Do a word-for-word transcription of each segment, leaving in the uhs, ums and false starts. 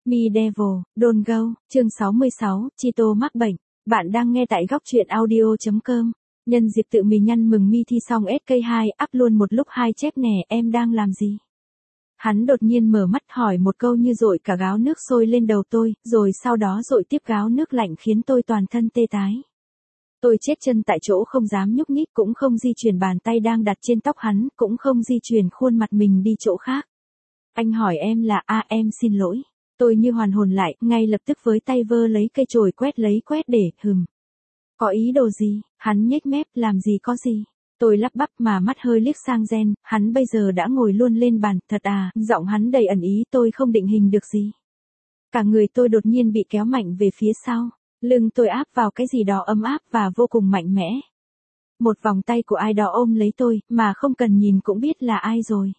Me Devil, Don't Go, chương sáu mươi sáu, Chito mắc bệnh. Bạn đang nghe tại góc truyện audio chấm com. Nhân dịp tự mình nhăn mừng Mi thi xong ét ca hai, up luôn một lúc hai chép nè, em đang làm gì? Hắn đột nhiên mở mắt hỏi một câu như dội cả gáo nước sôi lên đầu tôi, rồi sau đó dội tiếp gáo nước lạnh khiến tôi toàn thân tê tái. Tôi chết chân tại chỗ không dám nhúc nhích, cũng không di chuyển bàn tay đang đặt trên tóc hắn, cũng không di chuyển khuôn mặt mình đi chỗ khác. Anh hỏi em là a em xin lỗi. Tôi như hoàn hồn lại, ngay lập tức với tay vơ lấy cây chổi quét lấy quét để, hừm. Có ý đồ gì? Hắn nhếch mép, làm gì có gì. Tôi lắp bắp mà mắt hơi liếc sang Gen, hắn bây giờ đã ngồi luôn lên bàn, thật à, giọng hắn đầy ẩn ý, tôi không định hình được gì. Cả người tôi đột nhiên bị kéo mạnh về phía sau, lưng tôi áp vào cái gì đó ấm áp và vô cùng mạnh mẽ. Một vòng tay của ai đó ôm lấy tôi, mà không cần nhìn cũng biết là ai rồi.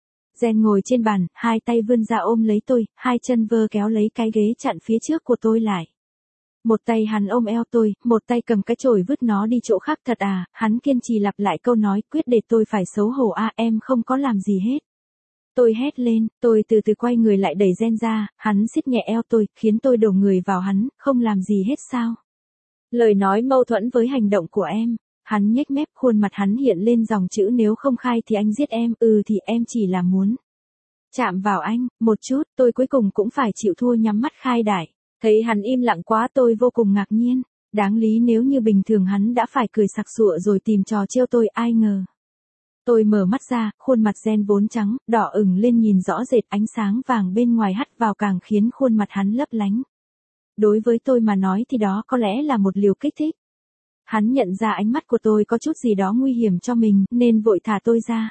Gen ngồi trên bàn, hai tay vươn ra ôm lấy tôi, hai chân vơ kéo lấy cái ghế chặn phía trước của tôi lại. Một tay hắn ôm eo tôi, một tay cầm cái chổi vứt nó đi chỗ khác, thật à, hắn kiên trì lặp lại câu nói, quyết để tôi phải xấu hổ a em không có làm gì hết. Tôi hét lên, tôi từ từ quay người lại đẩy Gen ra, hắn siết nhẹ eo tôi, khiến tôi đổ người vào hắn, không làm gì hết sao. Lời nói mâu thuẫn với hành động của em. Hắn nhếch mép, khuôn mặt hắn hiện lên dòng chữ nếu không khai thì anh giết em, ừ thì em chỉ là muốn chạm vào anh, một chút, tôi cuối cùng cũng phải chịu thua nhắm mắt khai đại. Thấy hắn im lặng quá tôi vô cùng ngạc nhiên, đáng lý nếu như bình thường hắn đã phải cười sặc sụa rồi tìm trò trêu tôi, ai ngờ. Tôi mở mắt ra, khuôn mặt Gen vốn trắng, đỏ ửng lên nhìn rõ rệt, ánh sáng vàng bên ngoài hắt vào càng khiến khuôn mặt hắn lấp lánh. Đối với tôi mà nói thì đó có lẽ là một liều kích thích. Hắn nhận ra ánh mắt của tôi có chút gì đó nguy hiểm cho mình, nên vội thả tôi ra.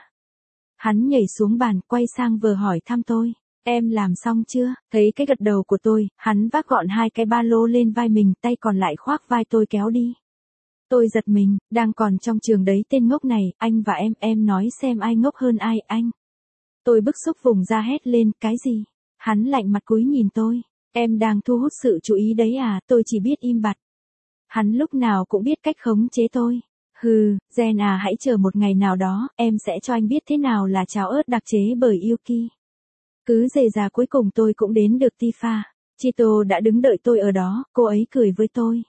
Hắn nhảy xuống bàn, quay sang vờ hỏi thăm tôi. Em làm xong chưa? Thấy cái gật đầu của tôi, hắn vác gọn hai cái ba lô lên vai mình, tay còn lại khoác vai tôi kéo đi. Tôi giật mình, đang còn trong trường đấy tên ngốc này, anh và em, em nói xem ai ngốc hơn ai, anh. Tôi bức xúc vùng ra hét lên, cái gì? Hắn lạnh mặt cúi nhìn tôi. Em đang thu hút sự chú ý đấy à, tôi chỉ biết im bặt. Hắn lúc nào cũng biết cách khống chế tôi. Hừ, Gen à, hãy chờ một ngày nào đó, em sẽ cho anh biết thế nào là cháo ớt đặc chế bởi Yuki. Cứ dề già cuối cùng tôi cũng đến được Tifa. Chito đã đứng đợi tôi ở đó, cô ấy cười với tôi.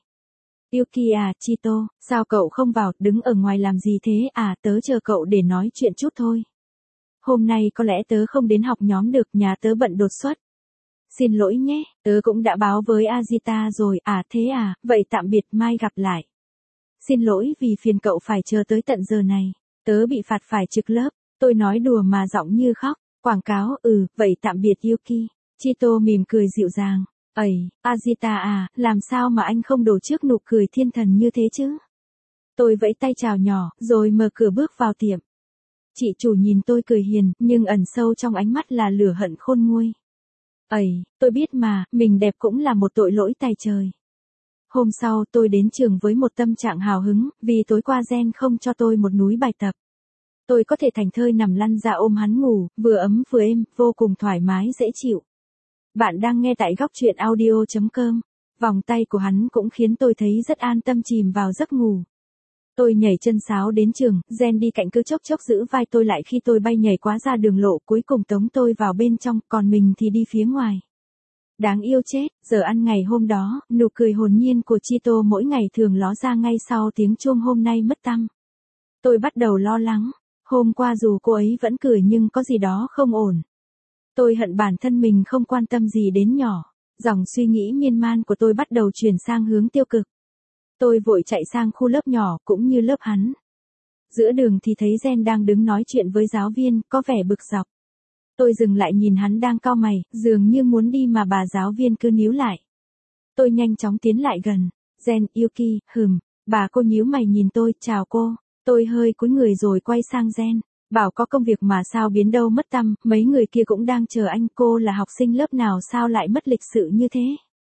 Yuki à, Chito, sao cậu không vào, đứng ở ngoài làm gì thế à, tớ chờ cậu để nói chuyện chút thôi. Hôm nay có lẽ tớ không đến học nhóm được, nhà tớ bận đột xuất. Xin lỗi nhé, tớ cũng đã báo với Azita rồi, à thế à, vậy tạm biệt, mai gặp lại. Xin lỗi vì phiền cậu phải chờ tới tận giờ này, tớ bị phạt phải trực lớp, tôi nói đùa mà giọng như khóc, quảng cáo, ừ, vậy tạm biệt Yuki. Chito mỉm cười dịu dàng, ầy, Azita à, làm sao mà anh không đổ trước nụ cười thiên thần như thế chứ? Tôi vẫy tay chào nhỏ, rồi mở cửa bước vào tiệm. Chị chủ nhìn tôi cười hiền, nhưng ẩn sâu trong ánh mắt là lửa hận khôn nguôi. Ây, tôi biết mà, mình đẹp cũng là một tội lỗi tày trời. Hôm sau tôi đến trường với một tâm trạng hào hứng, vì tối qua Gen không cho tôi một núi bài tập. Tôi có thể thảnh thơi nằm lăn ra ôm hắn ngủ, vừa ấm vừa êm, vô cùng thoải mái dễ chịu. Bạn đang nghe tại góc truyện audio chấm com. Vòng tay của hắn cũng khiến tôi thấy rất an tâm chìm vào giấc ngủ. Tôi nhảy chân sáo đến trường, Gen đi cạnh cứ chốc chốc giữ vai tôi lại khi tôi bay nhảy quá ra đường lộ, cuối cùng tống tôi vào bên trong, còn mình thì đi phía ngoài. Đáng yêu chết, giờ ăn ngày hôm đó, nụ cười hồn nhiên của Chito mỗi ngày thường ló ra ngay sau tiếng chuông hôm nay mất tăm. Tôi bắt đầu lo lắng, hôm qua dù cô ấy vẫn cười nhưng có gì đó không ổn. Tôi hận bản thân mình không quan tâm gì đến nhỏ, dòng suy nghĩ miên man của tôi bắt đầu chuyển sang hướng tiêu cực. Tôi vội chạy sang khu lớp nhỏ, cũng như lớp hắn. Giữa đường thì thấy Gen đang đứng nói chuyện với giáo viên, có vẻ bực dọc. Tôi dừng lại nhìn hắn đang cau mày, dường như muốn đi mà bà giáo viên cứ níu lại. Tôi nhanh chóng tiến lại gần. Gen, Yuki, hừm, bà cô nhíu mày nhìn tôi, chào cô. Tôi hơi cúi người rồi quay sang Gen. Bảo có công việc mà sao biến đâu mất tăm, mấy người kia cũng đang chờ anh, cô là học sinh lớp nào sao lại mất lịch sự như thế?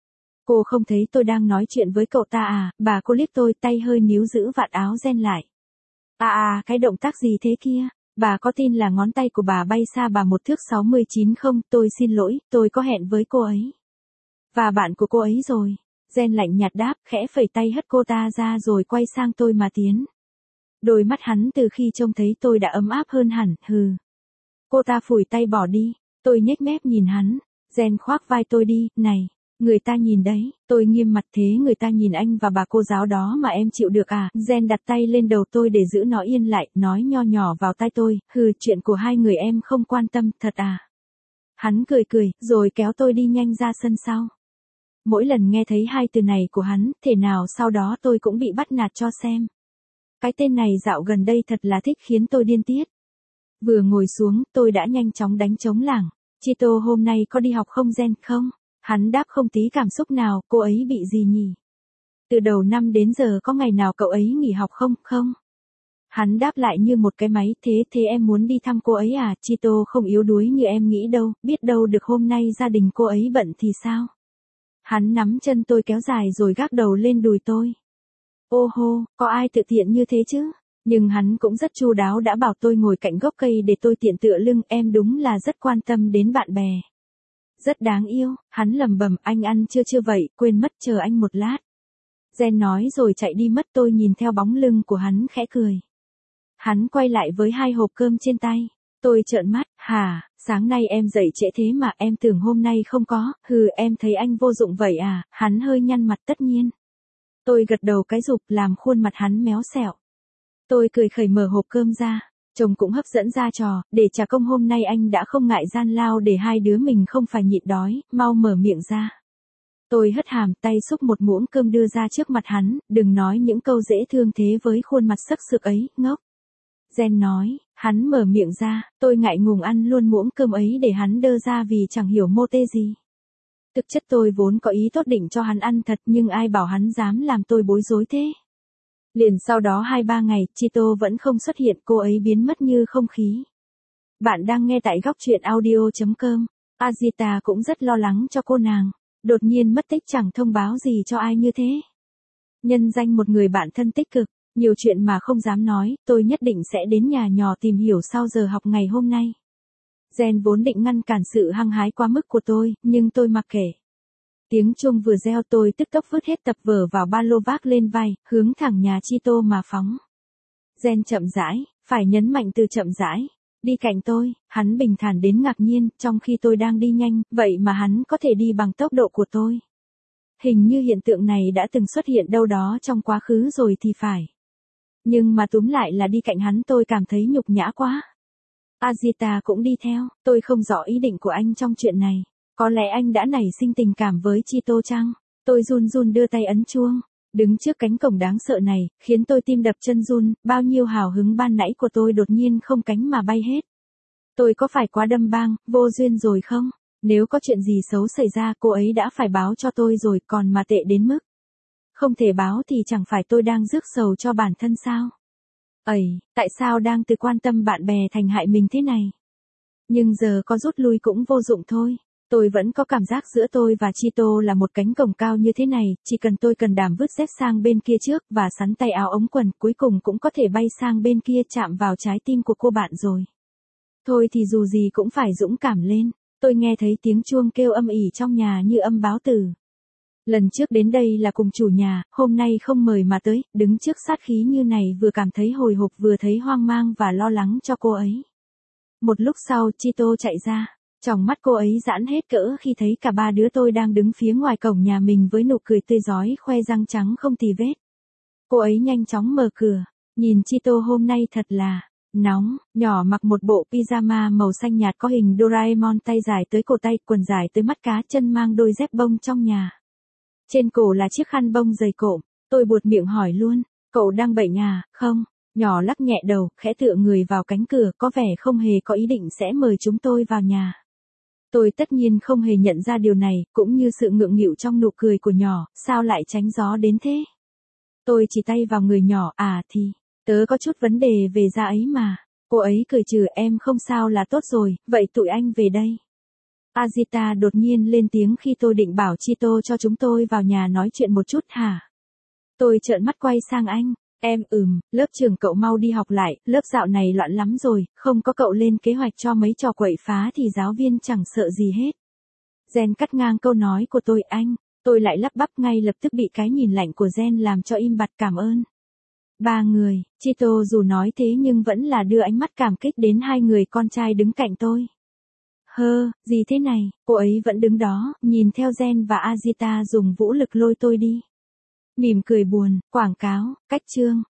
Cô không thấy tôi đang nói chuyện với cậu ta à, bà cô liếc tôi, tay hơi níu giữ vạt áo Gen lại. À à, cái động tác gì thế kia? Bà có tin là ngón tay của bà bay xa bà một thước sáu mươi chín không? Tôi xin lỗi, tôi có hẹn với cô ấy. Và bạn của cô ấy rồi. Gen lạnh nhạt đáp, khẽ phẩy tay hất cô ta ra rồi quay sang tôi mà tiến. Đôi mắt hắn từ khi trông thấy tôi đã ấm áp hơn hẳn, hừ. Cô ta phủi tay bỏ đi, tôi nhếch mép nhìn hắn. Jen khoác vai tôi đi, này, người ta nhìn đấy, tôi nghiêm mặt thế người ta nhìn anh và bà cô giáo đó mà em chịu được à? Jen đặt tay lên đầu tôi để giữ nó yên lại, nói nho nhỏ vào tai tôi, hừ, chuyện của hai người em không quan tâm, thật à? Hắn cười cười, rồi kéo tôi đi nhanh ra sân sau. Mỗi lần nghe thấy hai từ này của hắn, thể nào sau đó tôi cũng bị bắt nạt cho xem. Cái tên này dạo gần đây thật là thích khiến tôi điên tiết. Vừa ngồi xuống, tôi đã nhanh chóng đánh trống lảng. Chito hôm nay có đi học không Jen không? Hắn đáp không tí cảm xúc nào, cô ấy bị gì nhỉ? Từ đầu năm đến giờ có ngày nào cậu ấy nghỉ học không? Không. Hắn đáp lại như một cái máy, thế thế em muốn đi thăm cô ấy à? Chito không yếu đuối như em nghĩ đâu, biết đâu được hôm nay gia đình cô ấy bận thì sao? Hắn nắm chân tôi kéo dài rồi gác đầu lên đùi tôi. Ô hô, có ai tự tiện như thế chứ? Nhưng hắn cũng rất chu đáo đã bảo tôi ngồi cạnh gốc cây để tôi tiện tựa lưng, em đúng là rất quan tâm đến bạn bè. Rất đáng yêu, hắn lầm bầm, anh ăn chưa chưa vậy, quên mất chờ anh một lát. Jen nói rồi chạy đi mất, tôi nhìn theo bóng lưng của hắn khẽ cười. Hắn quay lại với hai hộp cơm trên tay. Tôi trợn mắt, hả, sáng nay em dậy trễ thế mà em tưởng hôm nay không có, hừ em thấy anh vô dụng vậy à, hắn hơi nhăn mặt tất nhiên. Tôi gật đầu cái rụp làm khuôn mặt hắn méo xẹo. Tôi cười khẩy mở hộp cơm ra, chồng cũng hấp dẫn ra trò, để trả công hôm nay anh đã không ngại gian lao để hai đứa mình không phải nhịn đói, mau mở miệng ra. Tôi hất hàm tay xúc một muỗng cơm đưa ra trước mặt hắn, đừng nói những câu dễ thương thế với khuôn mặt sắc sược ấy, ngốc. Jen nói, hắn mở miệng ra, tôi ngại ngùng ăn luôn muỗng cơm ấy để hắn đơ ra vì chẳng hiểu mô tê gì. Thực chất tôi vốn có ý tốt định cho hắn ăn thật nhưng ai bảo hắn dám làm tôi bối rối thế. Liền sau đó hai ba ngày, Chito vẫn không xuất hiện, cô ấy biến mất như không khí. Bạn đang nghe tại góc truyện audio chấm com. Azita cũng rất lo lắng cho cô nàng. Đột nhiên mất tích chẳng thông báo gì cho ai như thế. Nhân danh một người bạn thân tích cực, nhiều chuyện mà không dám nói, tôi nhất định sẽ đến nhà nhỏ tìm hiểu sau giờ học ngày hôm nay. Jen vốn định ngăn cản sự hăng hái quá mức của tôi, nhưng tôi mặc kệ. Tiếng chuông vừa reo tôi tức tốc vứt hết tập vở vào ba lô vác lên vai, hướng thẳng nhà Chito mà phóng. Jen chậm rãi, phải nhấn mạnh từ chậm rãi. Đi cạnh tôi, hắn bình thản đến ngạc nhiên, trong khi tôi đang đi nhanh, vậy mà hắn có thể đi bằng tốc độ của tôi. Hình như hiện tượng này đã từng xuất hiện đâu đó trong quá khứ rồi thì phải. Nhưng mà túm lại là đi cạnh hắn tôi cảm thấy nhục nhã quá. Azita cũng đi theo, tôi không rõ ý định của anh trong chuyện này. Có lẽ anh đã nảy sinh tình cảm với Chito chăng? Tôi run run đưa tay ấn chuông. Đứng trước cánh cổng đáng sợ này, khiến tôi tim đập chân run, bao nhiêu hào hứng ban nãy của tôi đột nhiên không cánh mà bay hết. Tôi có phải quá đâm bang, vô duyên rồi không? Nếu có chuyện gì xấu xảy ra cô ấy đã phải báo cho tôi rồi, còn mà tệ đến mức không thể báo thì chẳng phải tôi đang rước sầu cho bản thân sao? Ẩy, tại sao đang từ quan tâm bạn bè thành hại mình thế này? Nhưng giờ có rút lui cũng vô dụng thôi. Tôi vẫn có cảm giác giữa tôi và Chito là một cánh cổng cao như thế này, chỉ cần tôi cần đảm vứt dép sang bên kia trước và sắn tay áo ống quần, cuối cùng cũng có thể bay sang bên kia chạm vào trái tim của cô bạn rồi. Thôi thì dù gì cũng phải dũng cảm lên. Tôi nghe thấy tiếng chuông kêu âm ỉ trong nhà như âm báo tử. Lần trước đến đây là cùng chủ nhà, hôm nay không mời mà tới, đứng trước sát khí như này vừa cảm thấy hồi hộp vừa thấy hoang mang và lo lắng cho cô ấy. Một lúc sau Chito chạy ra. Tròng mắt cô ấy giãn hết cỡ khi thấy cả ba đứa tôi đang đứng phía ngoài cổng nhà mình với nụ cười tươi rói khoe răng trắng không tì vết. Cô ấy nhanh chóng mở cửa, nhìn Chito hôm nay thật là nóng, nhỏ mặc một bộ pyjama màu xanh nhạt có hình Doraemon, tay dài tới cổ tay, quần dài tới mắt cá, chân mang đôi dép bông trong nhà. Trên cổ là chiếc khăn bông dày cộm, tôi buột miệng hỏi luôn, cậu đang bệnh à, không? Nhỏ lắc nhẹ đầu, khẽ tựa người vào cánh cửa, có vẻ không hề có ý định sẽ mời chúng tôi vào nhà. Tôi tất nhiên không hề nhận ra điều này, cũng như sự ngượng nghịu trong nụ cười của nhỏ, sao lại tránh gió đến thế? Tôi chỉ tay vào người nhỏ, à thì, tớ có chút vấn đề về da ấy mà. Cô ấy cười trừ, em không sao là tốt rồi, vậy tụi anh về đây. Azita đột nhiên lên tiếng khi tôi định bảo Chito cho chúng tôi vào nhà nói chuyện một chút hả? Tôi trợn mắt quay sang anh. Em ừm, lớp trưởng cậu mau đi học lại, lớp dạo này loạn lắm rồi, không có cậu lên kế hoạch cho mấy trò quậy phá thì giáo viên chẳng sợ gì hết. Jen cắt ngang câu nói của tôi, anh, tôi lại lắp bắp ngay lập tức bị cái nhìn lạnh của Jen làm cho im bặt. Cảm ơn. Ba người, Chito dù nói thế nhưng vẫn là đưa ánh mắt cảm kích đến hai người con trai đứng cạnh tôi. Hơ, gì thế này, cô ấy vẫn đứng đó, nhìn theo Gen và Azita dùng vũ lực lôi tôi đi. Mỉm cười buồn, quảng cáo, cách chương.